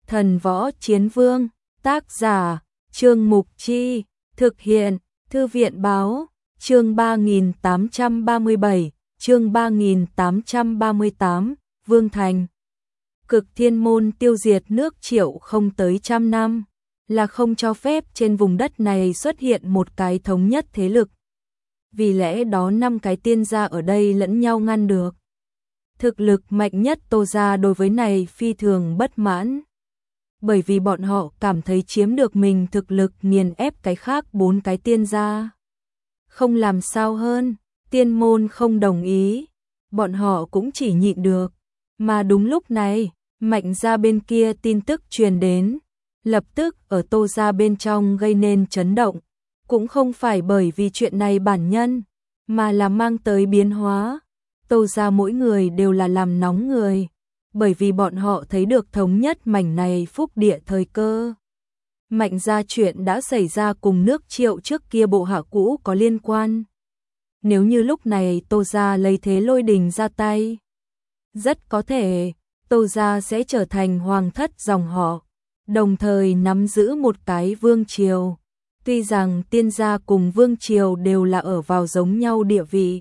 Thần Võ Chiến Vương, tác giả, Trương Mục Chi, thực hiện, Thư viện Báo, chương 3837, chương 3838, Vương Thành. Cực Thiên Môn tiêu diệt nước Triệu không tới 100 năm, là không cho phép trên vùng đất này xuất hiện một cái thống nhất thế lực. Vì lẽ đó 5 cái tiên gia ở đây lẫn nhau ngăn được. Thực lực mạnh nhất Tô gia đối với này phi thường bất mãn. Bởi vì bọn họ cảm thấy chiếm được mình thực lực nghiền ép cái khác 4 cái tiên gia. Không làm sao hơn, tiên môn không đồng ý, bọn họ cũng chỉ nhịn được. Mà đúng lúc này, Mạnh gia bên kia tin tức truyền đến, lập tức ở Tô gia bên trong gây nên chấn động. Cũng không phải bởi vì chuyện này bản nhân, mà là mang tới biến hóa. Tô gia mỗi người đều là làm nóng người, bởi vì bọn họ thấy được thống nhất mảnh này phúc địa thời cơ. Mạnh gia chuyện đã xảy ra cùng nước Triệu trước kia bộ hạ cũ có liên quan. Nếu như lúc này Tô gia lấy thế lôi đình ra tay, rất có thể Tô gia sẽ trở thành hoàng thất dòng họ, đồng thời nắm giữ một cái vương triều. Tuy rằng tiên gia cùng vương triều đều là ở vào giống nhau địa vị,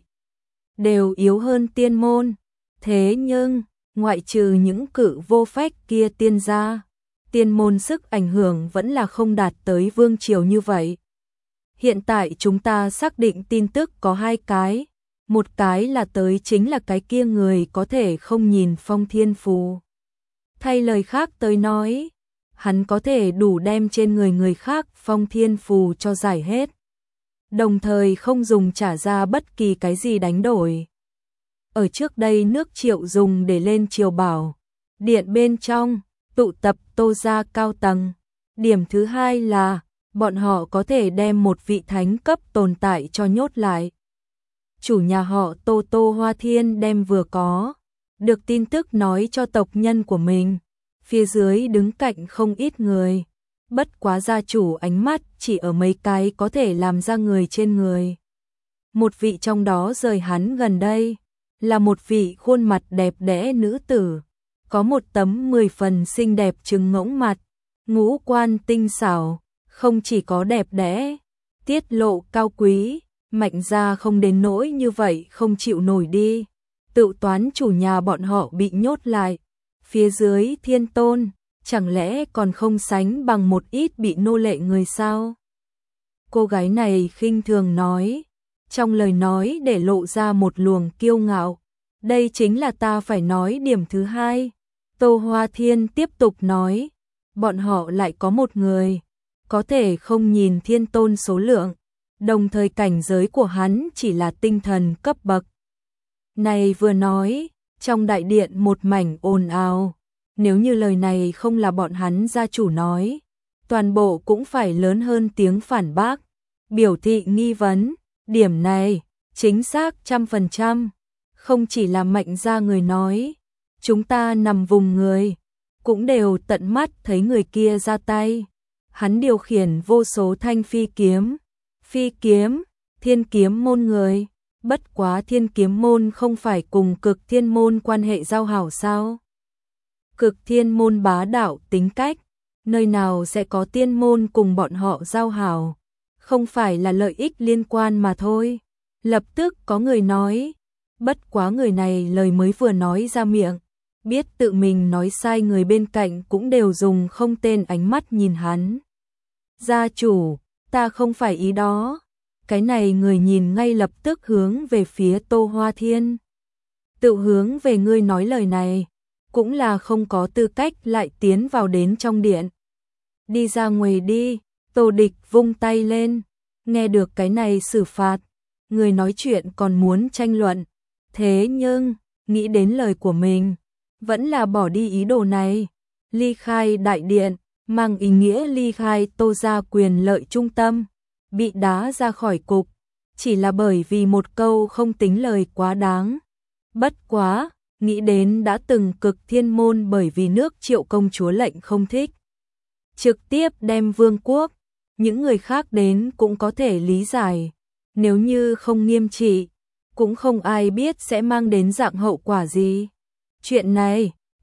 đều yếu hơn tiên môn, thế nhưng ngoại trừ những cự vô phách kia tiên gia, tiên môn sức ảnh hưởng vẫn là không đạt tới vương triều như vậy. Hiện tại chúng ta xác định tin tức có 2 cái, một cái là tới chính là cái kia người có thể không nhìn phong thiên phù. Thay lời khác tới nói, hắn có thể đủ đem trên người khác phong thiên phù cho giải hết, đồng thời không dùng trả ra bất kỳ cái gì đánh đổi. Ở trước đây nước Triệu dùng để lên triều bảo, điện bên trong, tụ tập Tô gia cao tầng. Điểm thứ 2 là, bọn họ có thể đem một vị thánh cấp tồn tại cho nhốt lại. Chủ nhà họ Tô Tô Hoa Thiên đem vừa có được tin tức nói cho tộc nhân của mình. Phía dưới đứng cạnh không ít người, bất quá gia chủ ánh mắt chỉ ở mấy cái có thể làm ra người trên người. Một vị trong đó rời hắn gần đây, là một vị khuôn mặt đẹp đẽ nữ tử, có một tấm 10 phần xinh đẹp trừng ngỗng mặt, ngũ quan tinh xảo, không chỉ có đẹp đẽ, tiết lộ cao quý. Mạnh gia không đến nỗi như vậy không chịu nổi đi, tự toán chủ nhà bọn họ bị nhốt lại. Phía dưới Thiên Tôn, chẳng lẽ còn không sánh bằng một ít bị nô lệ người sao? Cô gái này khinh thường nói, trong lời nói để lộ ra một luồng kiêu ngạo. Đây chính là ta phải nói điểm thứ 2. Tô Hoa Thiên tiếp tục nói, bọn họ lại có một người, có thể không nhìn Thiên Tôn số lượng, đồng thời cảnh giới của hắn chỉ là tinh thần cấp bậc. Này vừa nói, trong đại điện một mảnh ồn ào. Nếu như lời này không là bọn hắn gia chủ nói, toàn bộ cũng phải lớn hơn tiếng phản bác, biểu thị nghi vấn. Điểm này, chính xác 100%, không chỉ là Mạnh gia người nói, chúng ta nằm vùng người, cũng đều tận mắt thấy người kia ra tay. Hắn điều khiển vô số thanh phi kiếm, thiên kiếm môn người, bất quá thiên kiếm môn không phải cùng cực thiên môn quan hệ giao hảo sao? Cực thiên môn bá đạo tính cách, nơi nào sẽ có tiên môn cùng bọn họ giao hảo, không phải là lợi ích liên quan mà thôi. Lập tức có người nói, bất quá người này lời mới vừa nói ra miệng, biết tự mình nói sai, người bên cạnh cũng đều dùng không tên ánh mắt nhìn hắn. Gia chủ, ta không phải ý đó. Cái này người nhìn ngay lập tức hướng về phía Tô Hoa Thiên. Tự hướng về ngươi nói lời này, cũng là không có tư cách lại tiến vào đến trong điện. Đi ra ngoài đi, Tô Địch vung tay lên, nghe được cái này xử phạt, người nói chuyện còn muốn tranh luận, thế nhưng, nghĩ đến lời của mình, vẫn là bỏ đi ý đồ này, ly khai đại điện, mang ý nghĩa ly khai Tô gia quyền lợi trung tâm, bị đá ra khỏi cục, chỉ là bởi vì một câu không tính lời quá đáng. Bất quá, nghĩ đến đã từng cực thiên môn bởi vì nước Triệu công chúa lệnh không thích, trực tiếp đem vương quốc, những người khác đến cũng có thể lý giải, nếu như không nghiêm trị, cũng không ai biết sẽ mang đến dạng hậu quả gì. Chuyện này,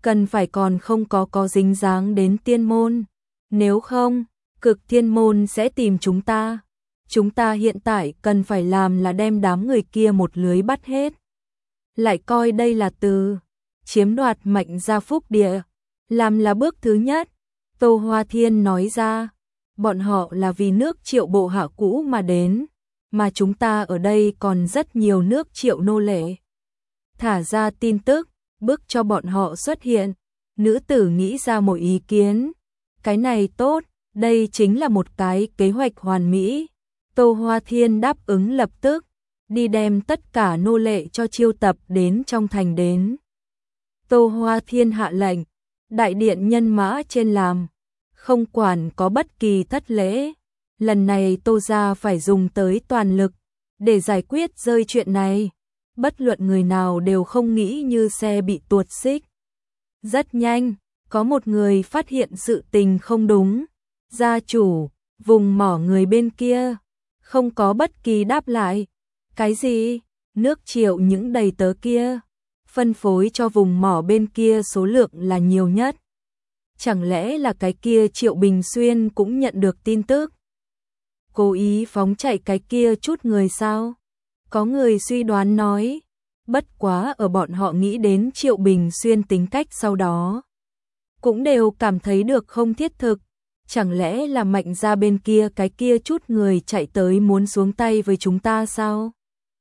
cần phải còn không có dính dáng đến tiên môn. Nếu không, Cực Thiên môn sẽ tìm chúng ta. Chúng ta hiện tại cần phải làm là đem đám người kia một lưới bắt hết. Lại coi đây là từ chiếm đoạt Mạnh gia phúc địa, làm là bước thứ nhất. Tô Hoa Thiên nói ra, bọn họ là vì nước Triệu bộ hạ cũ mà đến, mà chúng ta ở đây còn rất nhiều nước Triệu nô lệ. Thả ra tin tức, bức cho bọn họ xuất hiện. Nữ tử nghĩ ra một ý kiến. Cái này tốt, đây chính là một cái kế hoạch hoàn mỹ. Tô Hoa Thiên đáp ứng lập tức, đi đem tất cả nô lệ cho chiêu tập đến trong thành đến. Tô Hoa Thiên hạ lệnh, đại điện nhân mã trên làm, không quản có bất kỳ thất lễ. Lần này Tô gia phải dùng tới toàn lực để giải quyết rơi chuyện này. Bất luận người nào đều không nghĩ như xe bị tuột xích. Rất nhanh, có một người phát hiện sự tình không đúng. Gia chủ, vùng mỏ người bên kia, không có bất kỳ đáp lại. Cái gì? Nước Triệu những đầy tớ kia, phân phối cho vùng mỏ bên kia số lượng là nhiều nhất. Chẳng lẽ là cái kia Triệu Bình Xuyên cũng nhận được tin tức? Cố ý phóng chạy cái kia chút người sao? Có người suy đoán nói, bất quá ở bọn họ nghĩ đến Triệu Bình Xuyên tính cách sau đó, cũng đều cảm thấy được không thiết thực. Chẳng lẽ là Mạnh gia bên kia cái kia chút người chạy tới muốn xuống tay với chúng ta sao?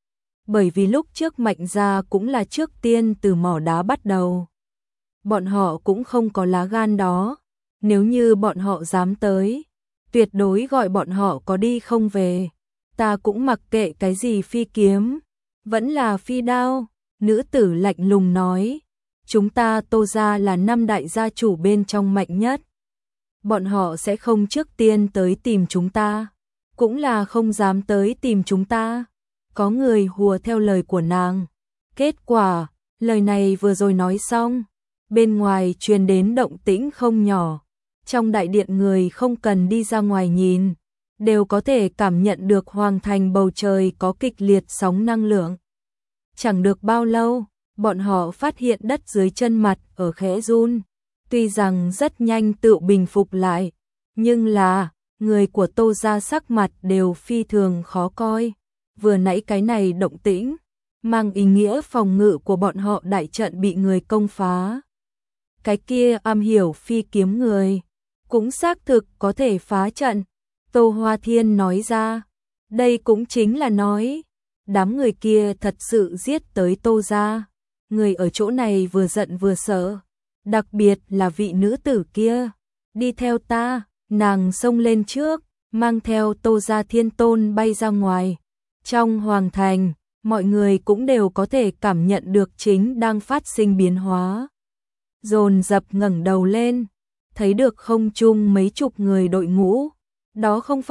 Bởi vì lúc trước Mạnh gia cũng là trước tiên từ mỏ đá bắt đầu. Bọn họ cũng không có lá gan đó. Nếu như bọn họ dám tới, tuyệt đối gọi bọn họ có đi không về. Ta cũng mặc kệ cái gì phi kiếm, vẫn là phi đao. Nữ tử lạnh lùng nói, chúng ta Tô gia là 5 đại gia chủ bên trong mạnh nhất. Bọn họ sẽ không trước tiên tới tìm chúng ta, cũng là không dám tới tìm chúng ta. Có người hùa theo lời của nàng. Kết quả, lời này vừa rồi nói xong, bên ngoài truyền đến động tĩnh không nhỏ. Trong đại điện người không cần đi ra ngoài nhìn, đều có thể cảm nhận được hoàng thành bầu trời có kịch liệt sóng năng lượng. Chẳng được bao lâu, bọn họ phát hiện đất dưới chân mặt ở khẽ run. Tuy rằng rất nhanh tự bình phục lại, nhưng là, người của Tô gia sắc mặt đều phi thường khó coi. Vừa nãy cái này động tĩnh, mang ý nghĩa phòng ngự của bọn họ đại trận bị người công phá. Cái kia am hiểu phi kiếm người, cũng xác thực có thể phá trận. Tô Hoa Thiên nói ra, đây cũng chính là nói, đám người kia thật sự giết tới Tô gia. Người ở chỗ này vừa giận vừa sợ, đặc biệt là vị nữ tử kia. Đi theo ta, nàng xông lên trước, mang theo Tô gia thiên tôn bay ra ngoài. Trong hoàng thành, mọi người cũng đều có thể cảm nhận được chính đang phát sinh biến hóa. Dồn dập ngẩng đầu lên, thấy được không trung mấy chục người đội ngũ. Đó không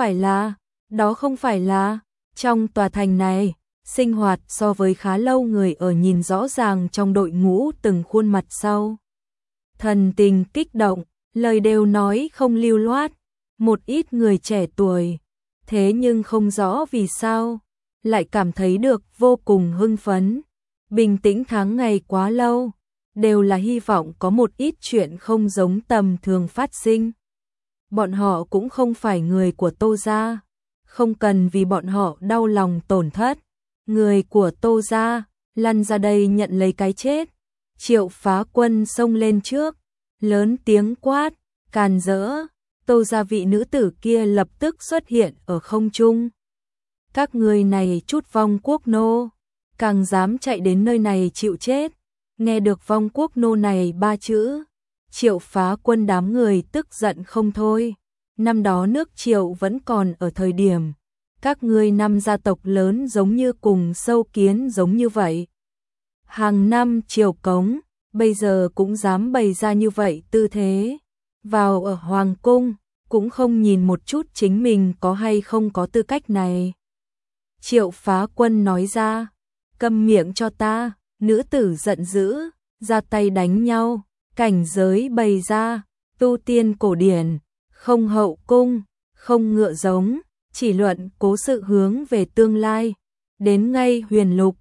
phải là, trong tòa thành này, sinh hoạt so với khá lâu người ở nhìn rõ ràng trong đội ngũ từng khuôn mặt sau. Thần tình kích động, lời đều nói không lưu loát, một ít người trẻ tuổi. Thế nhưng không rõ vì sao, lại cảm thấy được vô cùng hưng phấn. Bình tĩnh tháng ngày quá lâu, đều là hy vọng có một ít chuyện không giống tầm thường phát sinh. Bọn họ cũng không phải người của Tô gia, không cần vì bọn họ đau lòng tổn thất. Người của Tô gia, lăn ra đây nhận lấy cái chết. Triệu Phá Quân xông lên trước, lớn tiếng quát, càn rỡ. Tô gia vị nữ tử kia lập tức xuất hiện ở không trung. Các người này chút vong quốc nô, càng dám chạy đến nơi này chịu chết. Nghe được vong quốc nô này 3 chữ, Triệu Phá Quân đám người tức giận không thôi. Năm đó nước Triệu vẫn còn ở thời điểm, các ngươi 5 gia tộc lớn giống như cùng sâu kiến giống như vậy. Hàng năm triều cống, bây giờ cũng dám bày ra như vậy tư thế. Vào ở hoàng cung, cũng không nhìn một chút chính mình có hay không có tư cách này. Triệu Phá Quân nói ra, câm miệng cho ta. Nữ tử giận dữ, ra tay đánh nhau. Cảnh giới bày ra, tu tiên cổ điển, không hậu cung, không ngựa giống, chỉ luận cố sự hướng về tương lai. Đến ngay huyền lục,